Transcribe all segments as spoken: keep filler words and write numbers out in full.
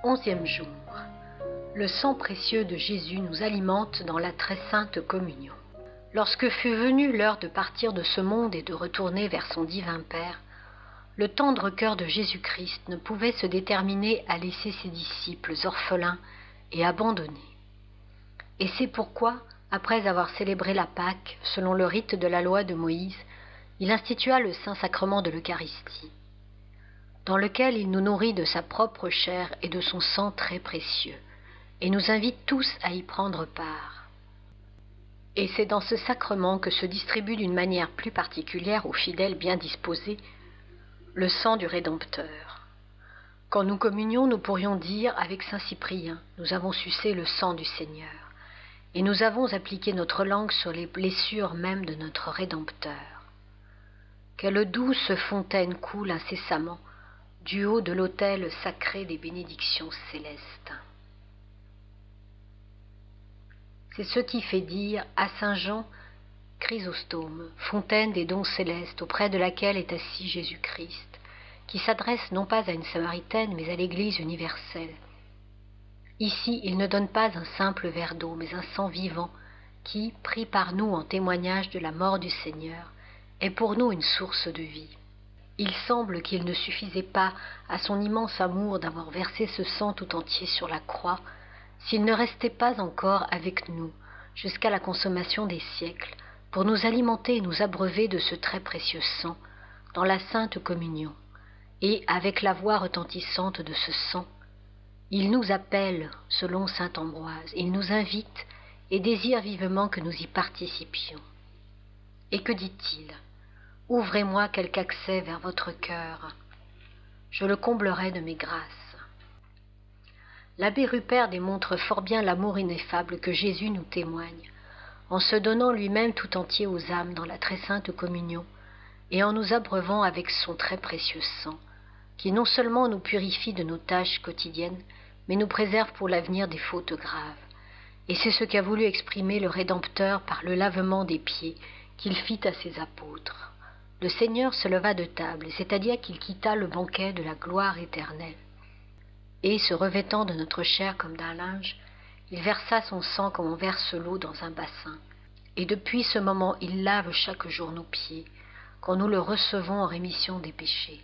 Onzième jour. Le sang précieux de Jésus nous alimente dans la très sainte communion. Lorsque fut venue l'heure de partir de ce monde et de retourner vers son divin Père, le tendre cœur de Jésus-Christ ne pouvait se déterminer à laisser ses disciples orphelins et abandonnés. Et c'est pourquoi, après avoir célébré la Pâque selon le rite de la loi de Moïse, il institua le Saint-Sacrement de l'Eucharistie, dans lequel il nous nourrit de sa propre chair et de son sang très précieux, et nous invite tous à y prendre part. Et c'est dans ce sacrement que se distribue d'une manière plus particulière aux fidèles bien disposés le sang du Rédempteur. Quand nous communions, nous pourrions dire avec saint Cyprien, nous avons sucé le sang du Seigneur, et nous avons appliqué notre langue sur les blessures même de notre Rédempteur. Quelle douce fontaine coule incessamment du haut de l'autel sacré des bénédictions célestes. C'est ce qui fait dire à saint Jean Chrysostome, fontaine des dons célestes auprès de laquelle est assis Jésus-Christ, qui s'adresse non pas à une Samaritaine mais à l'Église universelle. Ici, il ne donne pas un simple verre d'eau, mais un sang vivant qui, pris par nous en témoignage de la mort du Seigneur, est pour nous une source de vie. Il semble qu'il ne suffisait pas à son immense amour d'avoir versé ce sang tout entier sur la croix, s'il ne restait pas encore avec nous jusqu'à la consommation des siècles, pour nous alimenter et nous abreuver de ce très précieux sang dans la sainte communion. Et avec la voix retentissante de ce sang, il nous appelle, selon saint Ambroise, il nous invite et désire vivement que nous y participions. Et que dit-il ? Ouvrez-moi quelque accès vers votre cœur, je le comblerai de mes grâces. L'abbé Rupert démontre fort bien l'amour ineffable que Jésus nous témoigne, en se donnant lui-même tout entier aux âmes dans la très sainte communion, et en nous abreuvant avec son très précieux sang, qui non seulement nous purifie de nos tâches quotidiennes, mais nous préserve pour l'avenir des fautes graves. Et c'est ce qu'a voulu exprimer le Rédempteur par le lavement des pieds qu'il fit à ses apôtres. Le Seigneur se leva de table, c'est-à-dire qu'il quitta le banquet de la gloire éternelle. Et, se revêtant de notre chair comme d'un linge, il versa son sang comme on verse l'eau dans un bassin. Et depuis ce moment, il lave chaque jour nos pieds, quand nous le recevons en rémission des péchés.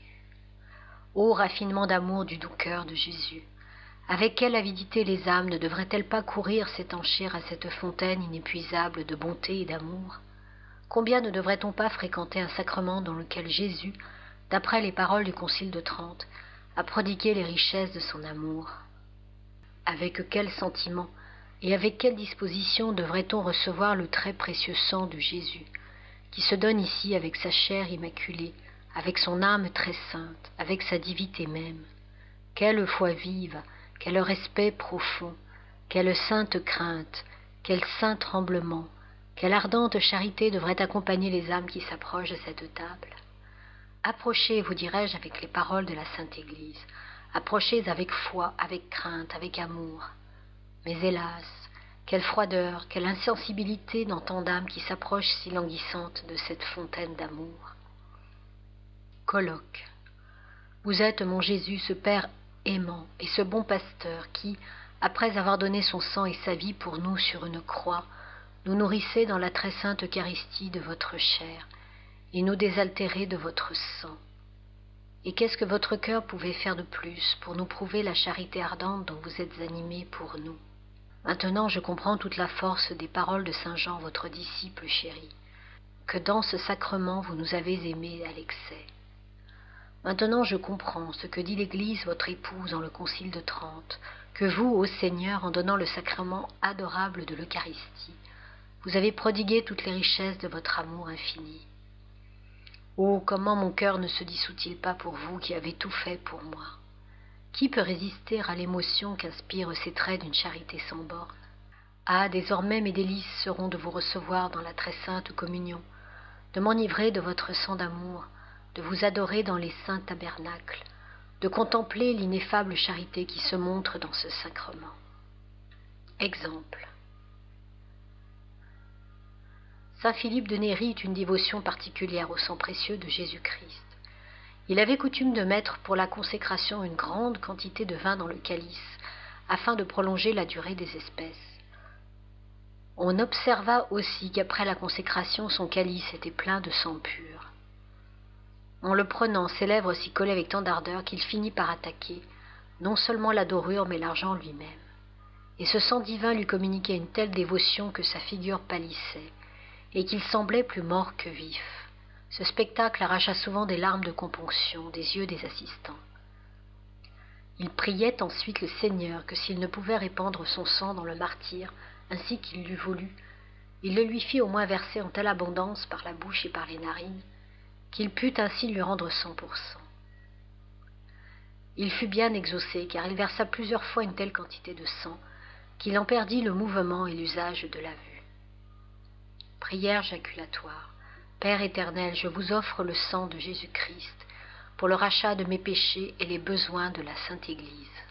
Ô raffinement d'amour du doux cœur de Jésus! Avec quelle avidité les âmes ne devraient-elles pas courir s'étancher à cette fontaine inépuisable de bonté et d'amour? Combien ne devrait-on pas fréquenter un sacrement dans lequel Jésus, d'après les paroles du Concile de Trente, a prodigué les richesses de son amour? Avec quel sentiment et avec quelle disposition devrait-on recevoir le très précieux sang de Jésus, qui se donne ici avec sa chair immaculée, avec son âme très sainte, avec sa divinité même? Quelle foi vive, quel respect profond, quelle sainte crainte, quel saint tremblement, quelle ardente charité devrait accompagner les âmes qui s'approchent de cette table. Approchez, vous dirais-je, avec les paroles de la Sainte Église. Approchez avec foi, avec crainte, avec amour. Mais hélas, quelle froideur, quelle insensibilité dans tant d'âmes qui s'approchent si languissantes de cette fontaine d'amour. Colloque. Vous êtes, mon Jésus, ce Père aimant et ce bon pasteur qui, après avoir donné son sang et sa vie pour nous sur une croix, nous nourrissez dans la très sainte Eucharistie de votre chair et nous désaltérez de votre sang. Et qu'est-ce que votre cœur pouvait faire de plus pour nous prouver la charité ardente dont vous êtes animés pour nous? Maintenant je comprends toute la force des paroles de saint Jean, votre disciple chéri, que dans ce sacrement vous nous avez aimés à l'excès. Maintenant je comprends ce que dit l'Église, votre épouse, dans le Concile de Trente, que vous, ô Seigneur, en donnant le sacrement adorable de l'Eucharistie, vous avez prodigué toutes les richesses de votre amour infini. Oh, comment mon cœur ne se dissout-il pas pour vous qui avez tout fait pour moi? Qui peut résister à l'émotion qu'inspirent ces traits d'une charité sans borne? Ah, désormais mes délices seront de vous recevoir dans la très sainte communion, de m'enivrer de votre sang d'amour, de vous adorer dans les saints tabernacles, de contempler l'ineffable charité qui se montre dans ce sacrement. Exemple. Saint Philippe de Néri eut une dévotion particulière au sang précieux de Jésus-Christ. Il avait coutume de mettre pour la consécration une grande quantité de vin dans le calice, afin de prolonger la durée des espèces. On observa aussi qu'après la consécration, son calice était plein de sang pur. En le prenant, ses lèvres s'y collaient avec tant d'ardeur qu'il finit par attaquer non seulement la dorure, mais l'argent lui-même. Et ce sang divin lui communiquait une telle dévotion que sa figure pâlissait, et qu'il semblait plus mort que vif. Ce spectacle arracha souvent des larmes de componction des yeux des assistants. Il priait ensuite le Seigneur que s'il ne pouvait répandre son sang dans le martyr ainsi qu'il l'eût voulu, il le lui fit au moins verser en telle abondance par la bouche et par les narines, qu'il pût ainsi lui rendre cent pour cent. Il fut bien exaucé, car il versa plusieurs fois une telle quantité de sang, qu'il en perdit le mouvement et l'usage de la vue. Prière jaculatoire. Père éternel, je vous offre le sang de Jésus-Christ pour le rachat de mes péchés et les besoins de la Sainte Église.